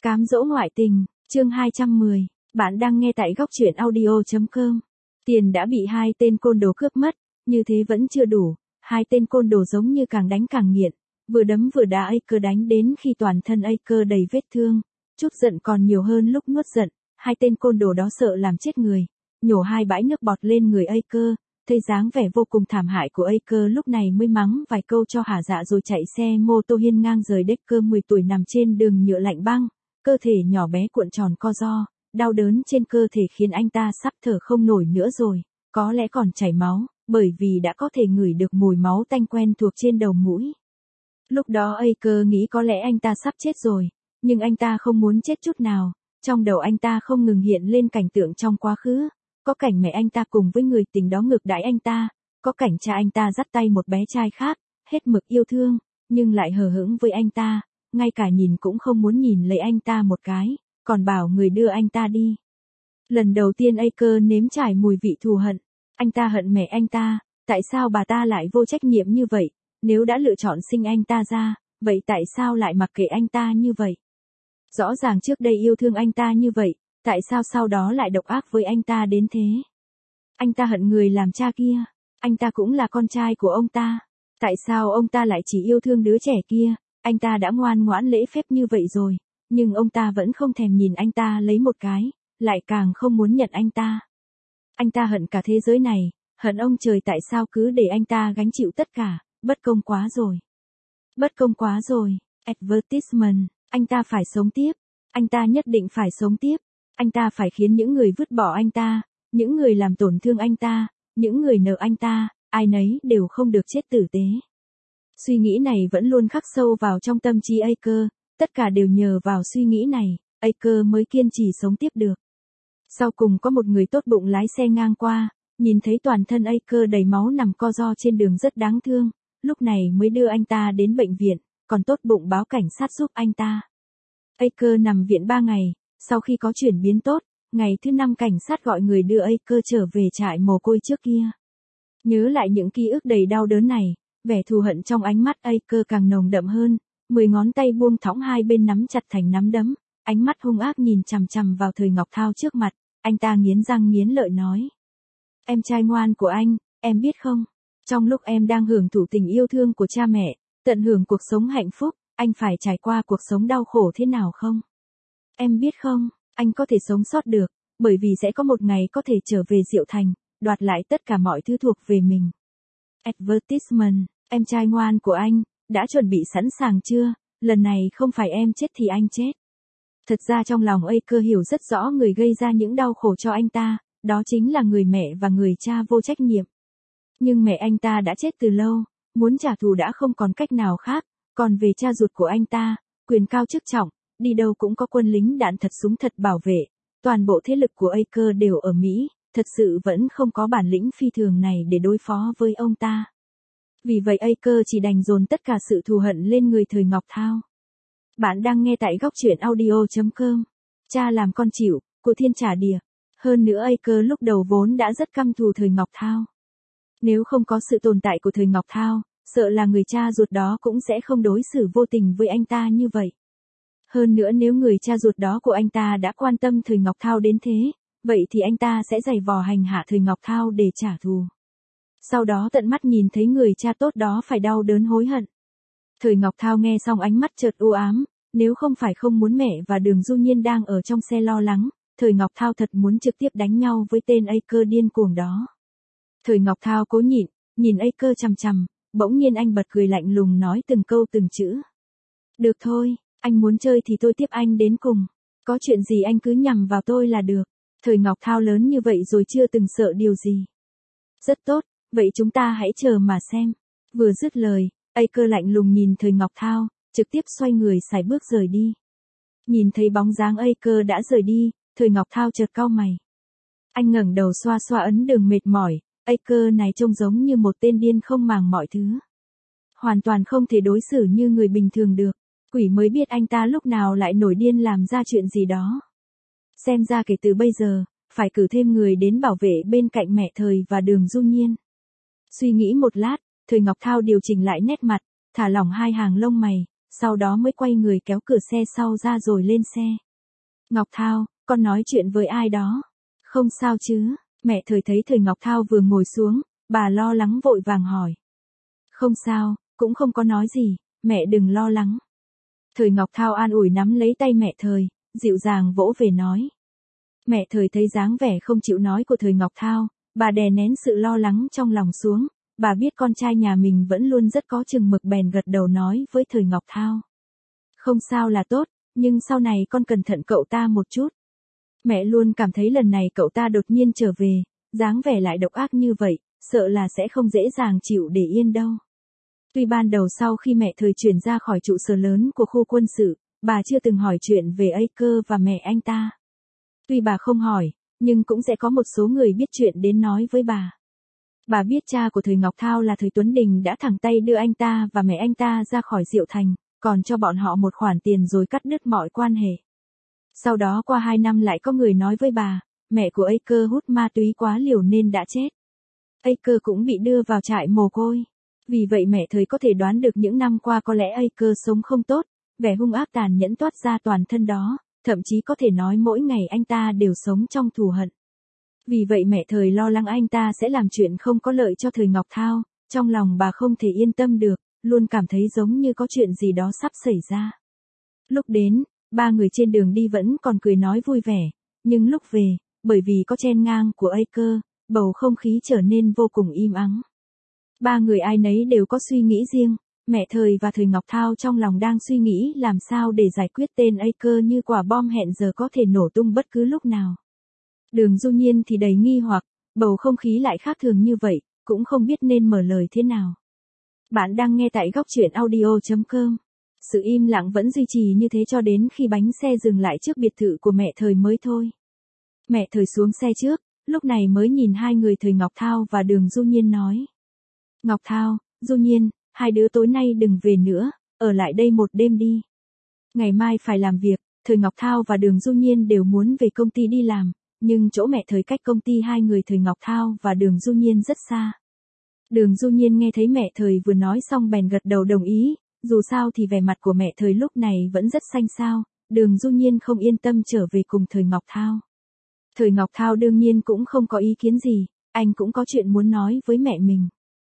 Cám dỗ ngoại tình, chương 210, bạn đang nghe tại góc truyện audio.com. Tiền đã bị hai tên côn đồ cướp mất, như thế vẫn chưa đủ, hai tên côn đồ giống như càng đánh càng nghiện, vừa đấm vừa đá Aker đánh đến khi toàn thân Aker đầy vết thương, chút giận còn nhiều hơn lúc nuốt giận, hai tên côn đồ đó sợ làm chết người, nhổ hai bãi nước bọt lên người Aker, thấy dáng vẻ vô cùng thảm hại của Aker lúc này mới mắng vài câu cho hả dạ rồi chạy xe mô tô hiên ngang rời Decker 10 tuổi nằm trên đường nhựa lạnh băng, cơ thể nhỏ bé cuộn tròn co ro, đau đớn trên cơ thể khiến anh ta sắp thở không nổi nữa rồi, có lẽ còn chảy máu, bởi vì đã có thể ngửi được mùi máu tanh quen thuộc trên đầu mũi. Lúc đó Aker nghĩ có lẽ anh ta sắp chết rồi, nhưng anh ta không muốn chết chút nào, trong đầu anh ta không ngừng hiện lên cảnh tượng trong quá khứ. Có cảnh mẹ anh ta cùng với người tình đó ngược đãi anh ta, có cảnh cha anh ta dắt tay một bé trai khác, hết mực yêu thương, nhưng lại hờ hững với anh ta, ngay cả nhìn cũng không muốn nhìn lấy anh ta một cái, còn bảo người đưa anh ta đi. Lần đầu tiên Aker nếm trải mùi vị thù hận, anh ta hận mẹ anh ta, tại sao bà ta lại vô trách nhiệm như vậy, nếu đã lựa chọn sinh anh ta ra, vậy tại sao lại mặc kệ anh ta như vậy? Rõ ràng trước đây yêu thương anh ta như vậy. Tại sao sau đó lại độc ác với anh ta đến thế? Anh ta hận người làm cha kia. Anh ta cũng là con trai của ông ta. Tại sao ông ta lại chỉ yêu thương đứa trẻ kia? Anh ta đã ngoan ngoãn lễ phép như vậy rồi. Nhưng ông ta vẫn không thèm nhìn anh ta lấy một cái. Lại càng không muốn nhận anh ta. Anh ta hận cả thế giới này. Hận ông trời tại sao cứ để anh ta gánh chịu tất cả. Bất công quá rồi. Bất công quá rồi. Advertisement. Anh ta phải sống tiếp. Anh ta nhất định phải sống tiếp. Anh ta phải khiến những người vứt bỏ anh ta, những người làm tổn thương anh ta, những người nợ anh ta, ai nấy đều không được chết tử tế. Suy nghĩ này vẫn luôn khắc sâu vào trong tâm trí Aker, tất cả đều nhờ vào suy nghĩ này, Aker mới kiên trì sống tiếp được. Sau cùng có một người tốt bụng lái xe ngang qua, nhìn thấy toàn thân Aker đầy máu nằm co ro trên đường rất đáng thương, lúc này mới đưa anh ta đến bệnh viện, còn tốt bụng báo cảnh sát giúp anh ta. Aker nằm viện 3 ngày. Sau khi có chuyển biến tốt, ngày thứ 5 cảnh sát gọi người đưa Aker trở về trại mồ côi trước kia. Nhớ lại những ký ức đầy đau đớn này, vẻ thù hận trong ánh mắt Aker càng nồng đậm hơn, 10 ngón tay buông thõng hai bên nắm chặt thành nắm đấm, ánh mắt hung ác nhìn chằm chằm vào Thời Ngọc Thao trước mặt, anh ta nghiến răng nghiến lợi nói. Em trai ngoan của anh, em biết không, trong lúc em đang hưởng thụ tình yêu thương của cha mẹ, tận hưởng cuộc sống hạnh phúc, anh phải trải qua cuộc sống đau khổ thế nào không? Em biết không, anh có thể sống sót được, bởi vì sẽ có một ngày có thể trở về Diệu Thành, đoạt lại tất cả mọi thứ thuộc về mình. Advertisement, em trai ngoan của anh, đã chuẩn bị sẵn sàng chưa, lần này không phải em chết thì anh chết. Thật ra trong lòng Aker hiểu rất rõ người gây ra những đau khổ cho anh ta, đó chính là người mẹ và người cha vô trách nhiệm. Nhưng mẹ anh ta đã chết từ lâu, muốn trả thù đã không còn cách nào khác, còn về cha ruột của anh ta, quyền cao chức trọng. Đi đâu cũng có quân lính đạn thật súng thật bảo vệ, toàn bộ thế lực của Aker đều ở Mỹ, thật sự vẫn không có bản lĩnh phi thường này để đối phó với ông ta. Vì vậy Aker chỉ đành dồn tất cả sự thù hận lên người Thời Ngọc Thao. Bạn đang nghe tại góc truyện audio.com. Cha làm con chịu, của Thiên Trả Đìa. Hơn nữa Aker lúc đầu vốn đã rất căm thù Thời Ngọc Thao. Nếu không có sự tồn tại của Thời Ngọc Thao, sợ là người cha ruột đó cũng sẽ không đối xử vô tình với anh ta như vậy. Hơn nữa nếu người cha ruột đó của anh ta đã quan tâm Thời Ngọc Thao đến thế, vậy thì anh ta sẽ giày vò hành hạ Thời Ngọc Thao để trả thù. Sau đó tận mắt nhìn thấy người cha tốt đó phải đau đớn hối hận. Thời Ngọc Thao nghe xong ánh mắt chợt u ám, nếu không phải không muốn mẹ và Đường Du Nhiên đang ở trong xe lo lắng, Thời Ngọc Thao thật muốn trực tiếp đánh nhau với tên Aker điên cuồng đó. Thời Ngọc Thao cố nhịn, nhìn Aker chằm chằm, bỗng nhiên anh bật cười lạnh lùng nói từng câu từng chữ. Được thôi. Anh muốn chơi thì tôi tiếp anh đến cùng. Có chuyện gì anh cứ nhằm vào tôi là được. Thời Ngọc Thao lớn như vậy rồi chưa từng sợ điều gì. Rất tốt, vậy chúng ta hãy chờ mà xem. Vừa dứt lời, Aker lạnh lùng nhìn Thời Ngọc Thao, trực tiếp xoay người sải bước rời đi. Nhìn thấy bóng dáng Aker đã rời đi, Thời Ngọc Thao chợt cau mày. Anh ngẩng đầu xoa xoa ấn đường mệt mỏi, Aker này trông giống như một tên điên không màng mọi thứ. Hoàn toàn không thể đối xử như người bình thường được. Quỷ mới biết anh ta lúc nào lại nổi điên làm ra chuyện gì đó. Xem ra kể từ bây giờ, phải cử thêm người đến bảo vệ bên cạnh mẹ Thời và Đường Du Nhiên. Suy nghĩ một lát, Thời Ngọc Thao điều chỉnh lại nét mặt, thả lỏng hai hàng lông mày, sau đó mới quay người kéo cửa xe sau ra rồi lên xe. Ngọc Thao, con nói chuyện với ai đó? Không sao chứ? Mẹ Thời thấy Thời Ngọc Thao vừa ngồi xuống, bà lo lắng vội vàng hỏi. Không sao, cũng không có nói gì, mẹ đừng lo lắng. Thời Ngọc Thao an ủi nắm lấy tay mẹ Thời, dịu dàng vỗ về nói. Mẹ Thời thấy dáng vẻ không chịu nói của Thời Ngọc Thao, bà đè nén sự lo lắng trong lòng xuống, bà biết con trai nhà mình vẫn luôn rất có chừng mực bèn gật đầu nói với Thời Ngọc Thao. Không sao là tốt, nhưng sau này con cẩn thận cậu ta một chút. Mẹ luôn cảm thấy lần này cậu ta đột nhiên trở về, dáng vẻ lại độc ác như vậy, sợ là sẽ không dễ dàng chịu để yên đâu. Tuy ban đầu sau khi mẹ Thời chuyển ra khỏi trụ sở lớn của khu quân sự, bà chưa từng hỏi chuyện về Aker và mẹ anh ta. Tuy bà không hỏi, nhưng cũng sẽ có một số người biết chuyện đến nói với bà. Bà biết cha của Thời Ngọc Thao là Thời Tuấn Đình đã thẳng tay đưa anh ta và mẹ anh ta ra khỏi Diệu Thành, còn cho bọn họ một khoản tiền rồi cắt đứt mọi quan hệ. Sau đó qua 2 năm lại có người nói với bà, mẹ của Aker hút ma túy quá liều nên đã chết. Aker cũng bị đưa vào trại mồ côi. Vì vậy mẹ Thời có thể đoán được những năm qua có lẽ Aker sống không tốt, vẻ hung ác tàn nhẫn toát ra toàn thân đó, thậm chí có thể nói mỗi ngày anh ta đều sống trong thù hận. Vì vậy mẹ Thời lo lắng anh ta sẽ làm chuyện không có lợi cho Thời Ngọc Thao, trong lòng bà không thể yên tâm được, luôn cảm thấy giống như có chuyện gì đó sắp xảy ra. Lúc đến, 3 người trên đường đi vẫn còn cười nói vui vẻ, nhưng lúc về, bởi vì có chen ngang của Aker, bầu không khí trở nên vô cùng im ắng. 3 người ai nấy đều có suy nghĩ riêng, mẹ Thời và Thời Ngọc Thao trong lòng đang suy nghĩ làm sao để giải quyết tên Aker như quả bom hẹn giờ có thể nổ tung bất cứ lúc nào. Đường Du Nhiên thì đầy nghi hoặc, bầu không khí lại khác thường như vậy, cũng không biết nên mở lời thế nào. Bạn đang nghe tại góc truyện audio.com. Sự im lặng vẫn duy trì như thế cho đến khi bánh xe dừng lại trước biệt thự của mẹ Thời mới thôi. Mẹ Thời xuống xe trước, lúc này mới nhìn hai người Thời Ngọc Thao và Đường Du Nhiên nói. Ngọc Thao, Du Nhiên, hai đứa tối nay đừng về nữa, ở lại đây một đêm đi. Ngày mai phải làm việc, Thời Ngọc Thao và Đường Du Nhiên đều muốn về công ty đi làm, nhưng chỗ mẹ Thời cách công ty hai người Thời Ngọc Thao và Đường Du Nhiên rất xa. Đường Du Nhiên nghe thấy mẹ Thời vừa nói xong bèn gật đầu đồng ý, dù sao thì vẻ mặt của mẹ Thời lúc này vẫn rất xanh xao, Đường Du Nhiên không yên tâm trở về cùng Thời Ngọc Thao. Thời Ngọc Thao đương nhiên cũng không có ý kiến gì, anh cũng có chuyện muốn nói với mẹ mình.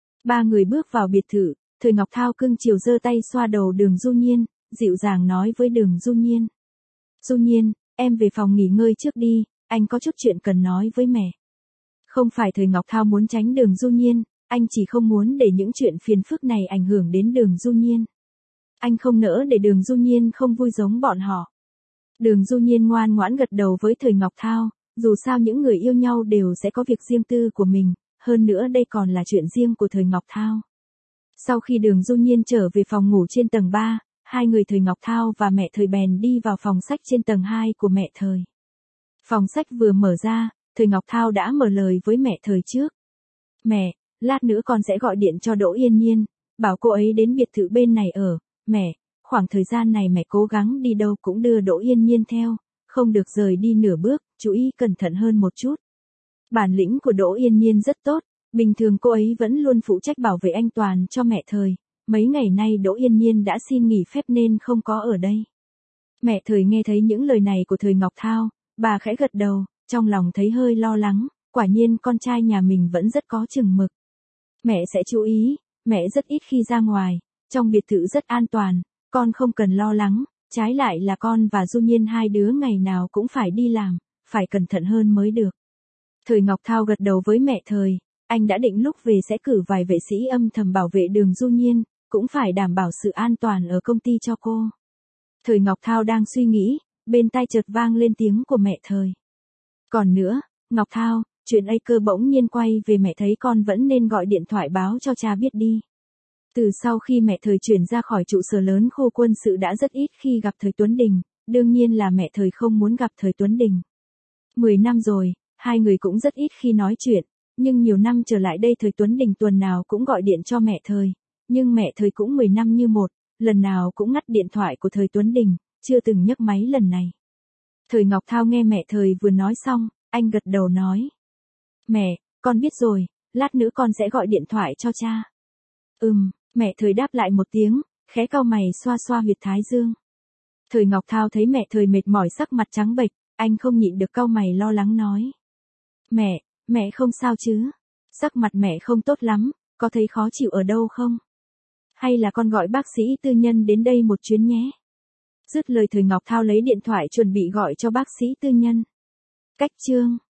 3 người bước vào biệt thự, Thời Ngọc Thao cưng chiều giơ tay xoa đầu Đường Du Nhiên, dịu dàng nói với Đường Du Nhiên. Du Nhiên, em về phòng nghỉ ngơi trước đi, anh có chút chuyện cần nói với mẹ. Không phải Thời Ngọc Thao muốn tránh Đường Du Nhiên, anh chỉ không muốn để những chuyện phiền phức này ảnh hưởng đến Đường Du Nhiên. Anh không nỡ để Đường Du Nhiên không vui giống bọn họ. Đường Du Nhiên ngoan ngoãn gật đầu với Thời Ngọc Thao, dù sao những người yêu nhau đều sẽ có việc riêng tư của mình, hơn nữa đây còn là chuyện riêng của Thời Ngọc Thao. Sau khi Đường Du Nhiên trở về phòng ngủ trên tầng 3, hai người Thời Ngọc Thao và mẹ Thời bèn đi vào phòng sách trên tầng 2 của mẹ Thời. Phòng sách vừa mở ra, Thời Ngọc Thao đã mở lời với mẹ Thời trước. Mẹ, lát nữa con sẽ gọi điện cho Đỗ Yên Nhiên, bảo cô ấy đến biệt thự bên này ở. Mẹ, khoảng thời gian này mẹ cố gắng đi đâu cũng đưa Đỗ Yên Nhiên theo, không được rời đi nửa bước, chú ý cẩn thận hơn một chút. Bản lĩnh của Đỗ Yên Nhiên rất tốt, bình thường cô ấy vẫn luôn phụ trách bảo vệ anh Toàn cho mẹ Thời, mấy ngày nay Đỗ Yên Nhiên đã xin nghỉ phép nên không có ở đây. Mẹ Thời nghe thấy những lời này của Thời Ngọc Thao, bà khẽ gật đầu, trong lòng thấy hơi lo lắng, quả nhiên con trai nhà mình vẫn rất có chừng mực. Mẹ sẽ chú ý, mẹ rất ít khi ra ngoài, trong biệt thự rất an toàn, con không cần lo lắng, trái lại là con và Du Nhiên hai đứa ngày nào cũng phải đi làm, phải cẩn thận hơn mới được. Thời Ngọc Thao gật đầu với mẹ Thời, anh đã định lúc về sẽ cử vài vệ sĩ âm thầm bảo vệ Đường Du Nhiên, cũng phải đảm bảo sự an toàn ở công ty cho cô. Thời Ngọc Thao đang suy nghĩ, bên tai chợt vang lên tiếng của mẹ Thời. Còn nữa, Ngọc Thao, chuyện Aker bỗng nhiên quay về mẹ thấy con vẫn nên gọi điện thoại báo cho cha biết đi. Từ sau khi mẹ Thời chuyển ra khỏi trụ sở lớn khu quân sự đã rất ít khi gặp Thời Tuấn Đình, đương nhiên là mẹ Thời không muốn gặp Thời Tuấn Đình. 10 năm rồi, hai người cũng rất ít khi nói chuyện, nhưng nhiều năm trở lại đây Thời Tuấn Đình tuần nào cũng gọi điện cho mẹ Thời, nhưng mẹ Thời cũng 10 năm như một, lần nào cũng ngắt điện thoại của Thời Tuấn Đình, chưa từng nhấc máy lần này. Thời Ngọc Thao nghe mẹ Thời vừa nói xong, anh gật đầu nói. Mẹ, con biết rồi, lát nữa con sẽ gọi điện thoại cho cha. Mẹ Thời đáp lại một tiếng, khẽ cau mày xoa xoa huyệt thái dương. Thời Ngọc Thao thấy mẹ Thời mệt mỏi sắc mặt trắng bệch, anh không nhịn được cau mày lo lắng nói. Mẹ không sao chứ? Sắc mặt mẹ không tốt lắm, có thấy khó chịu ở đâu không? Hay là con gọi bác sĩ tư nhân đến đây một chuyến nhé? Dứt lời Thời Ngọc Thao lấy điện thoại chuẩn bị gọi cho bác sĩ tư nhân. Cách chương